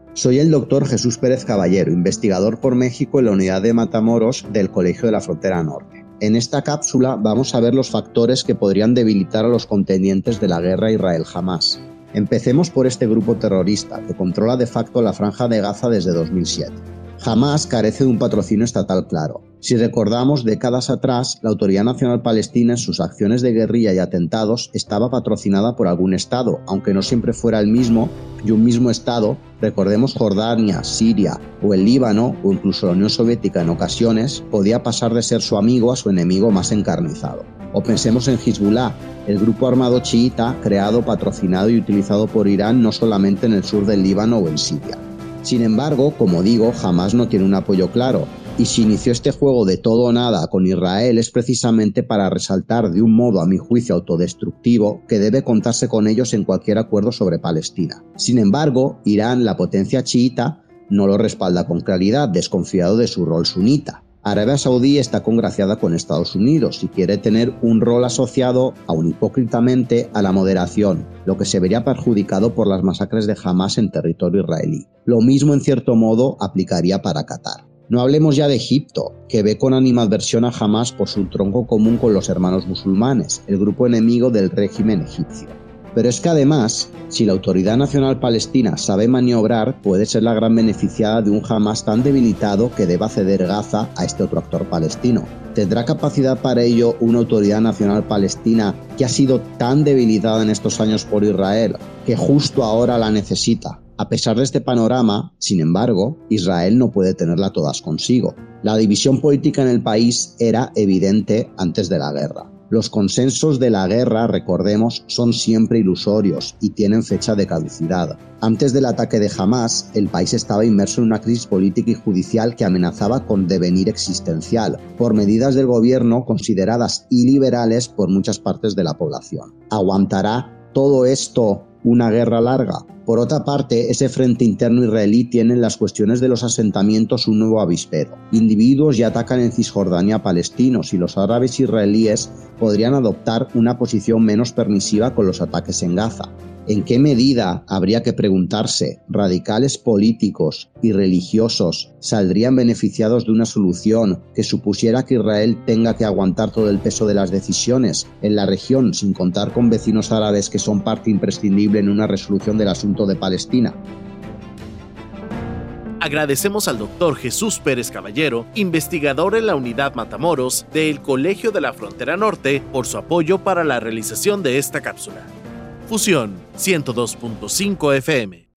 Soy el doctor Jesús Pérez Caballero, investigador por México en la unidad de Matamoros del Colegio de la Frontera Norte. En esta cápsula vamos a ver los factores que podrían debilitar a los contendientes de la guerra Israel-Hamás. Empecemos por este grupo terrorista, que controla de facto la Franja de Gaza desde 2007. Hamás carece de un patrocinio estatal claro. Si recordamos, décadas atrás, la Autoridad Nacional Palestina en sus acciones de guerrilla y atentados estaba patrocinada por algún Estado, aunque no siempre fuera el mismo, y un mismo Estado, recordemos Jordania, Siria o el Líbano, o incluso la Unión Soviética en ocasiones, podía pasar de ser su amigo a su enemigo más encarnizado. O pensemos en Hezbollah, el grupo armado chiita creado, patrocinado y utilizado por Irán no solamente en el sur del Líbano o en Siria. Sin embargo, como digo, Hamás no tiene un apoyo claro, y si inició este juego de todo o nada con Israel es precisamente para resaltar de un modo a mi juicio autodestructivo que debe contarse con ellos en cualquier acuerdo sobre Palestina. Sin embargo, Irán, la potencia chiita, no lo respalda con claridad, desconfiado de su rol sunita. Arabia Saudí está congraciada con Estados Unidos y quiere tener un rol asociado, aun hipócritamente, a la moderación, lo que se vería perjudicado por las masacres de Hamás en territorio israelí. Lo mismo, en cierto modo, aplicaría para Qatar. No hablemos ya de Egipto, que ve con animadversión a Hamás por su tronco común con los hermanos musulmanes, el grupo enemigo del régimen egipcio. Pero es que además, si la Autoridad Nacional Palestina sabe maniobrar, puede ser la gran beneficiada de un Hamás tan debilitado que deba ceder Gaza a este otro actor palestino. ¿Tendrá capacidad para ello una Autoridad Nacional Palestina que ha sido tan debilitada en estos años por Israel, que justo ahora la necesita? A pesar de este panorama, sin embargo, Israel no puede tenerla todas consigo. La división política en el país era evidente antes de la guerra. Los consensos de la guerra, recordemos, son siempre ilusorios y tienen fecha de caducidad. Antes del ataque de Hamás, el país estaba inmerso en una crisis política y judicial que amenazaba con devenir existencial, por medidas del gobierno consideradas iliberales por muchas partes de la población. ¿Aguantará todo esto una guerra larga? Por otra parte, ese frente interno israelí tiene en las cuestiones de los asentamientos un nuevo avispero. Individuos ya atacan en Cisjordania a palestinos y los árabes israelíes podrían adoptar una posición menos permisiva con los ataques en Gaza. ¿En qué medida, habría que preguntarse, radicales políticos y religiosos saldrían beneficiados de una solución que supusiera que Israel tenga que aguantar todo el peso de las decisiones en la región sin contar con vecinos árabes que son parte imprescindible en una resolución del asunto de Palestina? Agradecemos al doctor Jesús Pérez Caballero, investigador en la unidad Matamoros del Colegio de la Frontera Norte, por su apoyo para la realización de esta cápsula. Fusión 102.5 FM.